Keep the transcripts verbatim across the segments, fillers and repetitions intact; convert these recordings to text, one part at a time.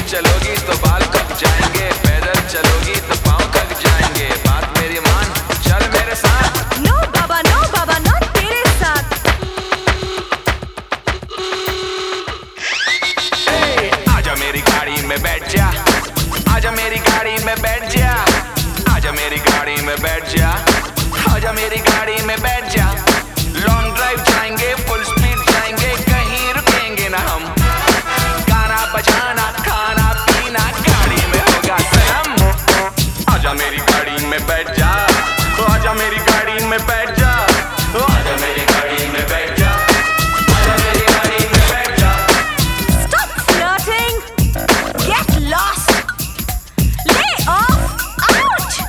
चलोगी तो बाल कब जाएंगे, पैदल चलोगी तो पाँव थक जाएंगे। बात मेरी मान, चल मेरे साथ। नो बाबा नो बाबा नो तेरे साथ। hey, आजा मेरी गाड़ी में बैठ जा, आजा मेरी गाड़ी में बैठ जा, आजा मेरी गाड़ी में बैठ जा, आजा मेरी गाड़ी में बैठ जा। लॉन्ग ड्राइव जाएंगे, फुल स्पीड जाएंगे, कहीं रुकेंगे ना हम। गाना बजाना खाना पीना गाड़ी में होगा सनम। आजा मेरी गाड़ी में बैठ जा, आजा मेरी गाड़ी में बैठ जा, आजा मेरी गाड़ी में बैठ जा, आजा मेरी गाड़ी में बैठ जा। Stop flirting. Get lost. Lay off. Out.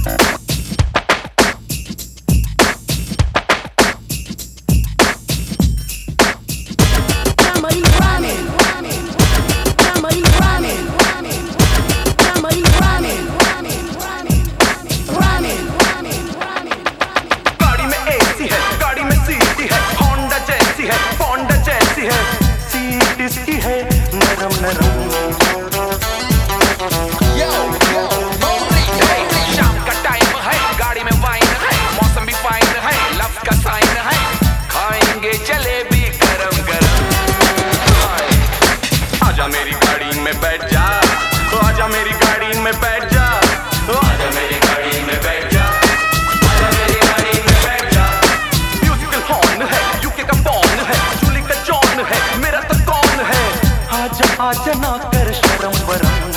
गाड़ी में एसी है, गाड़ी में सीट है, होंडा जैसी है, होंडा जैसी है, सीट इसकी है नरम नरम। शाम का टाइम है, गाड़ी में वाइन है, मौसम भी फाइन है, लव का साइन है, खाएंगे जलेबी गरम गरम। आजा मेरी गाड़ी में बैठ जा, आजा मेरी गाड़ी में बैठ जा, आजा मेरी गाड़ी में बैठ जा, आजा मेरी गाड़ी में बैठ जा। म्यूजिकल हॉर्न है, यूके का बॉर्न है, जूली का जॉन है, मेरा तो कौन है। आजा आजा ना कर शर्म वरम।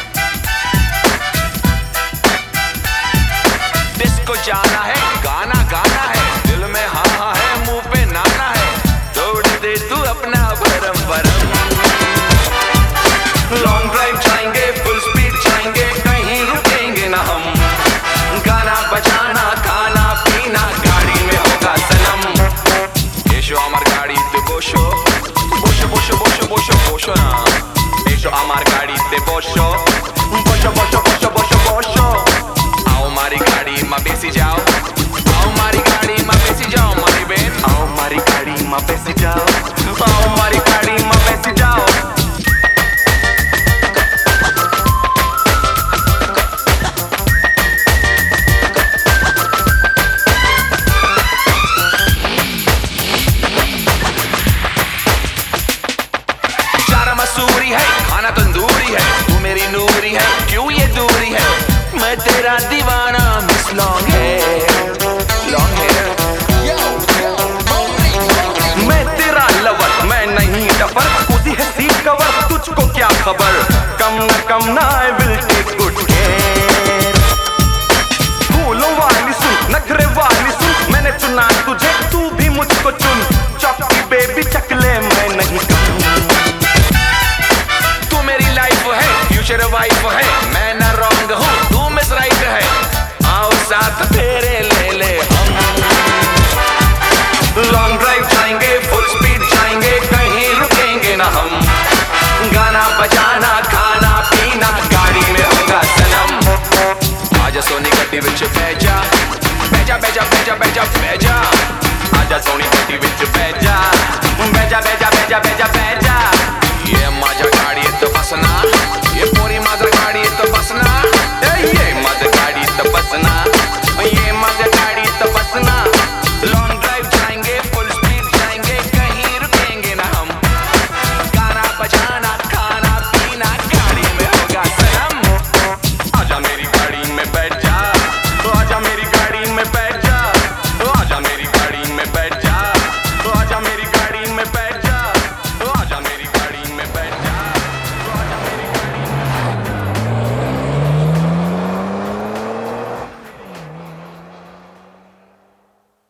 डिस्को जाना है, गाना गाना है, दिल में हाँ हाँ है, मुंह पे नाना है, तोड़ दे तू अपना भरम भरम। लॉन्ग ड्राइव जाएंगे, फुल स्पीड जाएंगे, कहीं रुकेंगे ना हम। गाना बजाना खाना पीना गाड़ी में होगा सनम। एशो আমার গাড়িতে বসো, বসো বসো বসো বসো বসো না। এসো আমার গাড়িতে বসো, বসো বসো বসো বসো বসো। आओ मारी गाड़ी में बेसी जाओ, आओ मारी गाड़ी में बेसी जाओ मारी बहन, आओ मारी गाड़ी में बेसी जाओ, आओ मारी गाड़ी में बेसी जाओ। मसूरी है, खाना तंदूरी है, तू मेरी नूरी है, क्यों ये दूरी है। मैं तेरा दीवाना miss long hair, long hair. मैं तेरा लवर, मैं नहीं डफर, उसी है सीट कवर, तुझको क्या खबर। कम on come on I will take good care. फूलों वाली सुन, नखरे वाली सुन, मैंने चुना तुझे, तू भी मुझको चुन। चौकी बेबी चकले मैं नहीं कम। फ्यूचर वाइफ है, मैं न रॉन्ग हूँ, तू मिस राइट है। आओ साथ तेरे ले ले हम। लॉन्ग ड्राइव जाएंगे, फुल स्पीड जाएंगे, कहीं रुकेंगे ना हम। गाना बजाना खाना पीना गाड़ी में होगा सनम। आजा सोनी गड्डी विच बैजा, बैजा बैजा बैजा बैजा बैजा। आजा सोनी गड्डी विच बैजा, बैजा बैजा बैजा बैजा बैजा। ये माझा गाड़ी तो बसना, ये पूरी माझा गाड़ी तो बसना, ये माझा गाड़ी तो बसना, ये माझा गाड़ी तो बसना। लॉन्ग ड्राइव जाएंगे, फुल स्पीड जाएंगे, कहीं रुकेंगे ना हम। गाना बजाना खाना पीना गाड़ी में होगा सनम। आजा मेरी गाड़ी में बैठ